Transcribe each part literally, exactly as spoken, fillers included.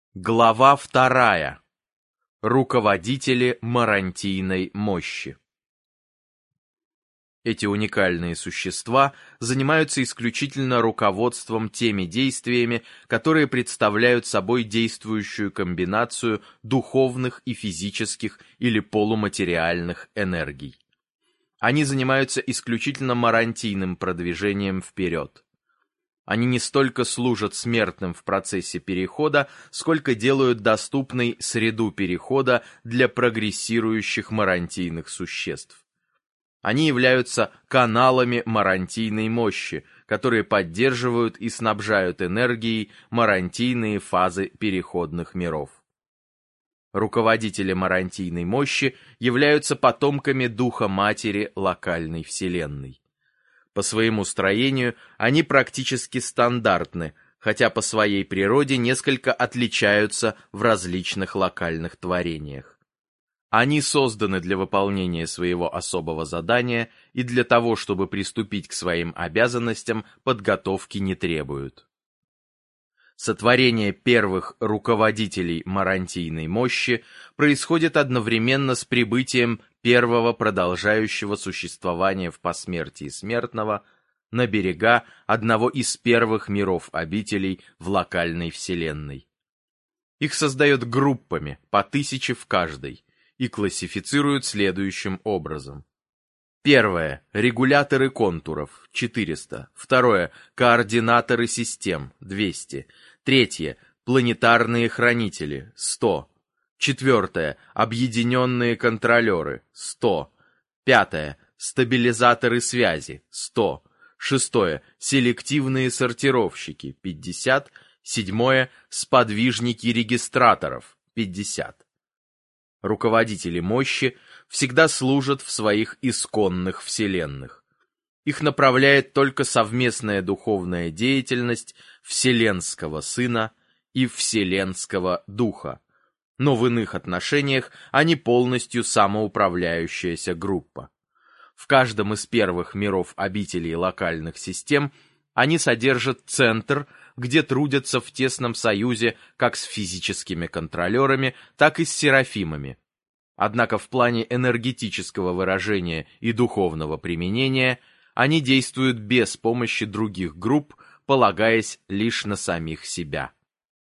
Глава вторая. Руководители марантийной мощи. Эти уникальные существа занимаются исключительно руководством теми действиями, которые представляют собой действующую комбинацию духовных и физических или полуматериальных энергий. Они занимаются исключительно марантийным продвижением вперед. Они не столько служат смертным в процессе перехода, сколько делают доступной среду перехода для прогрессирующих марантийных существ. Они являются каналами марантийной мощи, которые поддерживают и снабжают энергией марантийные фазы переходных миров. Руководители марантийной мощи являются потомками Духа Матери локальной Вселенной. По своему строению они практически стандартны, хотя по своей природе несколько отличаются в различных локальных творениях. Они созданы для выполнения своего особого задания и для того, чтобы приступить к своим обязанностям, подготовки не требуют. Сотворение первых руководителей марантийной мощи происходит одновременно с прибытием первого продолжающего существования в посмертии смертного на берега одного из первых миров обителей в локальной вселенной. Их создают группами, по тысяче в каждой, и классифицируют следующим образом. Первое. Регуляторы контуров – четыреста. Второе. Координаторы систем – двести. Третье. Планетарные хранители – сто. Четвертое. Объединенные контролеры – сто. Пятое. Стабилизаторы связи – сто. Шестое. Селективные сортировщики – пятьдесят. Седьмое. Сподвижники регистраторов – пятьдесят. Руководители мощи всегда служат в своих исконных вселенных. Их направляет только совместная духовная деятельность Вселенского Сына и Вселенского Духа, но в иных отношениях они полностью самоуправляющаяся группа. В каждом из первых миров обителей локальных систем они содержат центр, где трудятся в тесном союзе как с физическими контролерами, так и с серафимами. Однако в плане энергетического выражения и духовного применения они действуют без помощи других групп, полагаясь лишь на самих себя.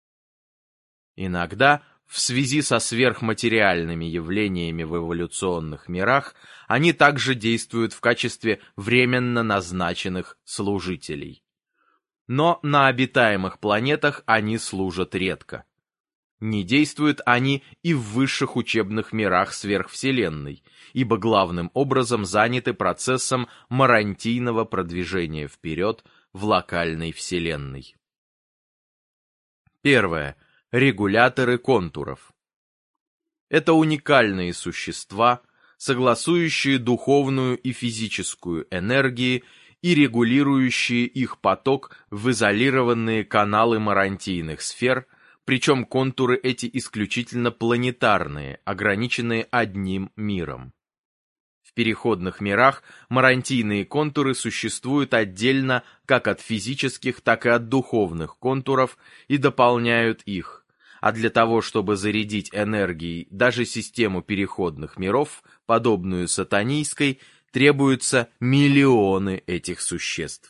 Иногда, в связи со сверхматериальными явлениями в эволюционных мирах, они также действуют в качестве временно назначенных служителей. Но на обитаемых планетах они служат редко. Не действуют они и в высших учебных мирах сверхвселенной, ибо главным образом заняты процессом марантийного продвижения вперед в локальной вселенной. Первое. Регуляторы контуров. Это уникальные существа, согласующие духовную и физическую энергии и регулирующие их поток в изолированные каналы марантийных сфер, причем контуры эти исключительно планетарные, ограниченные одним миром. В переходных мирах марантийные контуры существуют отдельно как от физических, так и от духовных контуров и дополняют их, а для того, чтобы зарядить энергией даже систему переходных миров, подобную сатанийской, требуются миллионы этих существ.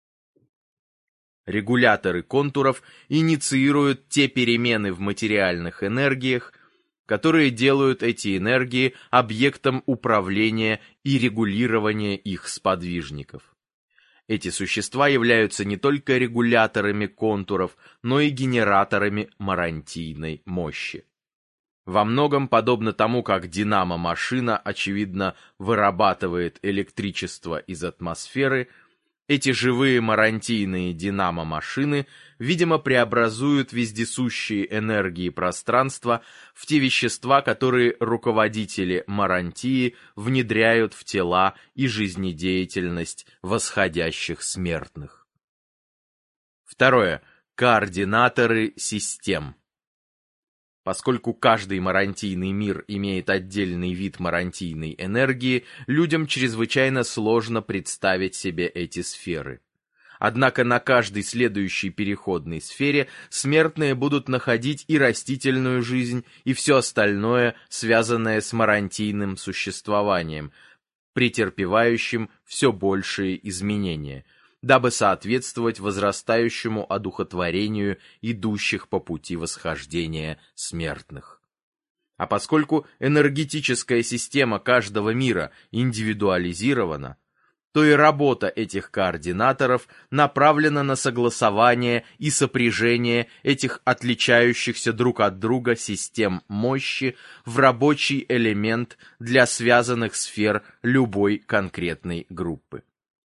Регуляторы контуров инициируют те перемены в материальных энергиях, которые делают эти энергии объектом управления и регулирования их сподвижников. Эти существа являются не только регуляторами контуров, но и генераторами марантийной мощи. Во многом подобно тому, как динамо-машина, очевидно, вырабатывает электричество из атмосферы, эти живые марантийные динамо-машины, видимо, преобразуют вездесущие энергии пространства в те вещества, которые руководители марантии внедряют в тела и жизнедеятельность восходящих смертных. Второе. Координаторы систем. Поскольку каждый марантийный мир имеет отдельный вид марантийной энергии, людям чрезвычайно сложно представить себе эти сферы. Однако на каждой следующей переходной сфере смертные будут находить и растительную жизнь, и все остальное, связанное с марантийным существованием, претерпевающим все большие изменения, дабы соответствовать возрастающему одухотворению идущих по пути восхождения смертных. А поскольку энергетическая система каждого мира индивидуализирована, то и работа этих координаторов направлена на согласование и сопряжение этих отличающихся друг от друга систем мощи в рабочий элемент для связанных сфер любой конкретной группы.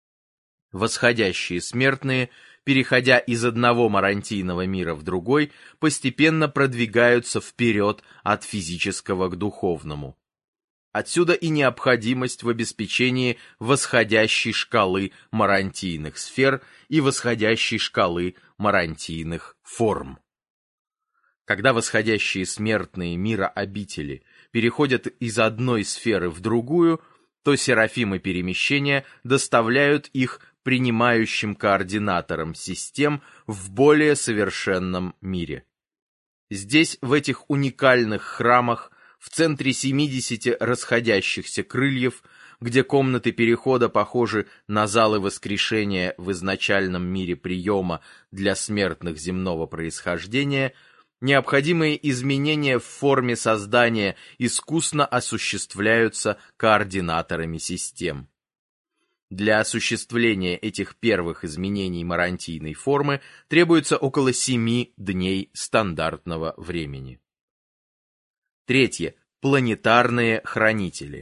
Восходящие смертные, переходя из одного марантийного мира в другой, постепенно продвигаются вперед от физического к духовному. Отсюда и необходимость в обеспечении восходящей шкалы марантийных сфер и восходящей шкалы марантийных форм. Когда восходящие смертные мира обители переходят из одной сферы в другую, то серафимы перемещения доставляют их принимающим координаторам систем в более совершенном мире. Здесь, в этих уникальных храмах, в центре семидесяти расходящихся крыльев, где комнаты перехода похожи на залы воскрешения в изначальном мире приема для смертных земного происхождения, необходимые изменения в форме создания искусно осуществляются координаторами систем. Для осуществления этих первых изменений марантийной формы требуется около семи дней стандартного времени. Третье. Планетарные хранители.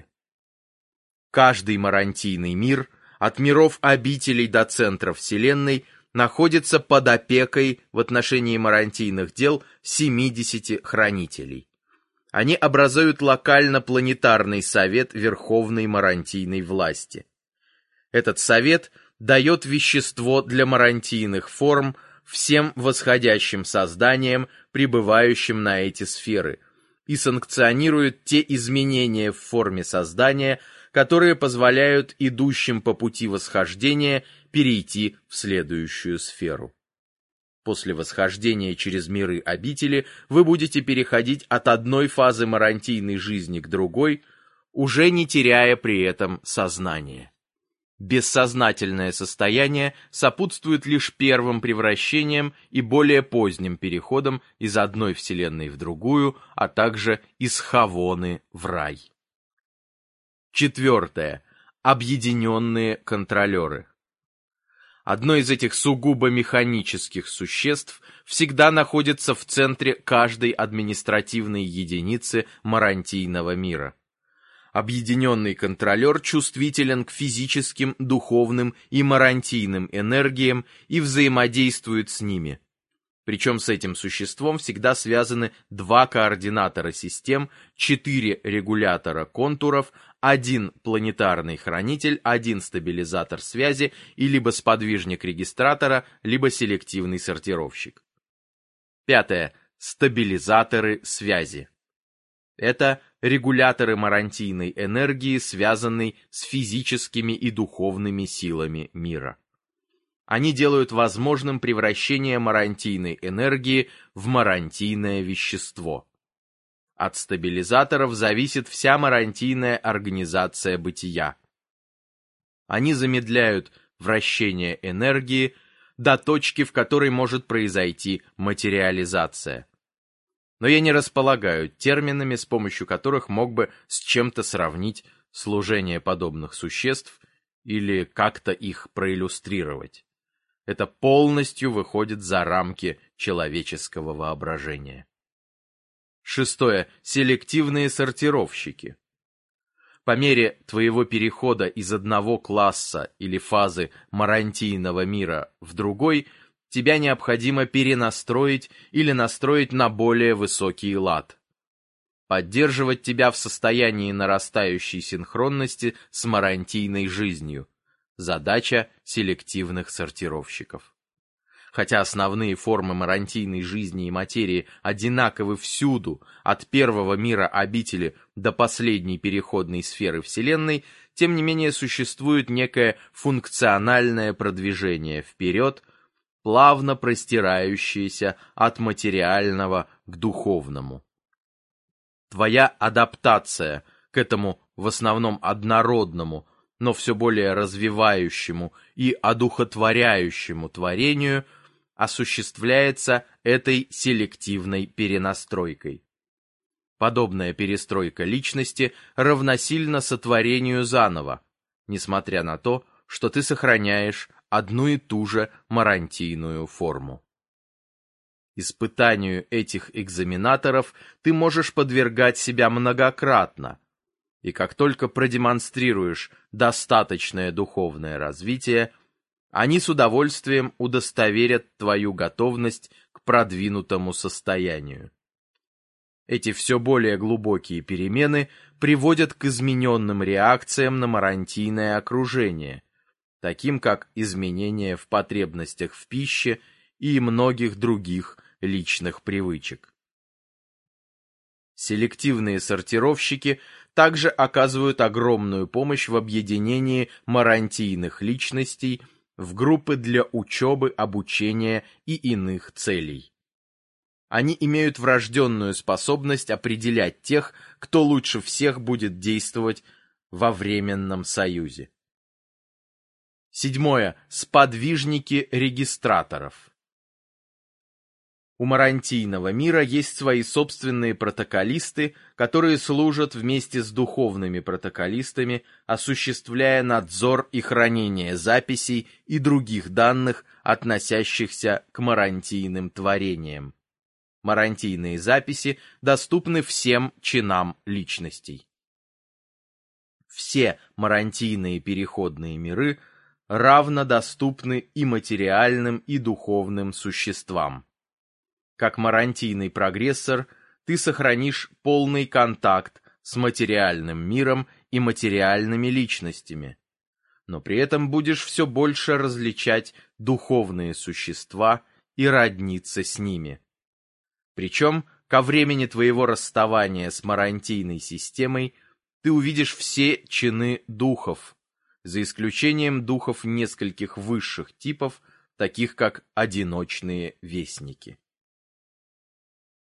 Каждый марантийный мир, от миров обителей до центра Вселенной, находится под опекой в отношении марантийных дел семидесяти хранителей. Они образуют локально-планетарный совет Верховной марантийной власти. Этот совет дает вещество для марантийных форм всем восходящим созданиям, прибывающим на эти сферы, и санкционирует те изменения в форме создания, которые позволяют идущим по пути восхождения перейти в следующую сферу. После восхождения через миры обители вы будете переходить от одной фазы марантийной жизни к другой, уже не теряя при этом сознание. Бессознательное состояние сопутствует лишь первым превращениям и более поздним переходам из одной вселенной в другую, а также из Хавоны в рай. Четвертое. Объединенные контролеры. Одно из этих сугубо механических существ всегда находится в центре каждой административной единицы марантийного мира. Объединенный контролер чувствителен к физическим, духовным и марантийным энергиям и взаимодействует с ними. Причем с этим существом всегда связаны два координатора систем, четыре регулятора контуров, один планетарный хранитель, один стабилизатор связи и либо сподвижник регистратора, либо селективный сортировщик. Пятое. Стабилизаторы связи. Это регуляторы марантийной энергии, связанной с физическими и духовными силами мира. Они делают возможным превращение марантийной энергии в марантийное вещество. От стабилизаторов зависит вся марантийная организация бытия. Они замедляют вращение энергии до точки, в которой может произойти материализация. Но я не располагаю терминами, с помощью которых мог бы с чем-то сравнить служение подобных существ или как-то их проиллюстрировать. Это полностью выходит за рамки человеческого воображения. Шестое. Селективные сортировщики. По мере твоего перехода из одного класса или фазы марантийного мира в другой, тебя необходимо перенастроить или настроить на более высокий лад. Поддерживать тебя в состоянии нарастающей синхронности с марантийной жизнью. Задача селективных сортировщиков. Хотя основные формы марантийной жизни и материи одинаковы всюду, от первого мира обители до последней переходной сферы Вселенной, тем не менее существует некое функциональное продвижение вперед, плавно простирающееся от материального к духовному. Твоя адаптация к этому в основном однородному, но все более развивающему и одухотворяющему творению осуществляется этой селективной перенастройкой. Подобная перестройка личности равносильна сотворению заново, несмотря на то, что ты сохраняешь одну и ту же марантийную форму. Испытанию этих экзаменаторов ты можешь подвергать себя многократно, и как только продемонстрируешь достаточное духовное развитие, они с удовольствием удостоверят твою готовность к продвинутому состоянию. Эти все более глубокие перемены приводят к измененным реакциям на марантийное окружение, таким как изменения в потребностях в пище и многих других личных привычек. Селективные сортировщики также оказывают огромную помощь в объединении марантийных личностей в группы для учебы, обучения и иных целей. Они имеют врожденную способность определять тех, кто лучше всех будет действовать во временном союзе. Седьмое. Сподвижники регистраторов. У марантийного мира есть свои собственные протоколисты, которые служат вместе с духовными протоколистами, осуществляя надзор и хранение записей и других данных, относящихся к марантийным творениям. Марантийные записи доступны всем чинам личностей. Все марантийные переходные миры равно доступны и материальным, и духовным существам. Как марантийный прогрессор, ты сохранишь полный контакт с материальным миром и материальными личностями, но при этом будешь все больше различать духовные существа и родниться с ними. Причем, ко времени твоего расставания с марантийной системой, ты увидишь все чины духов, за исключением духов нескольких высших типов, таких как одиночные вестники.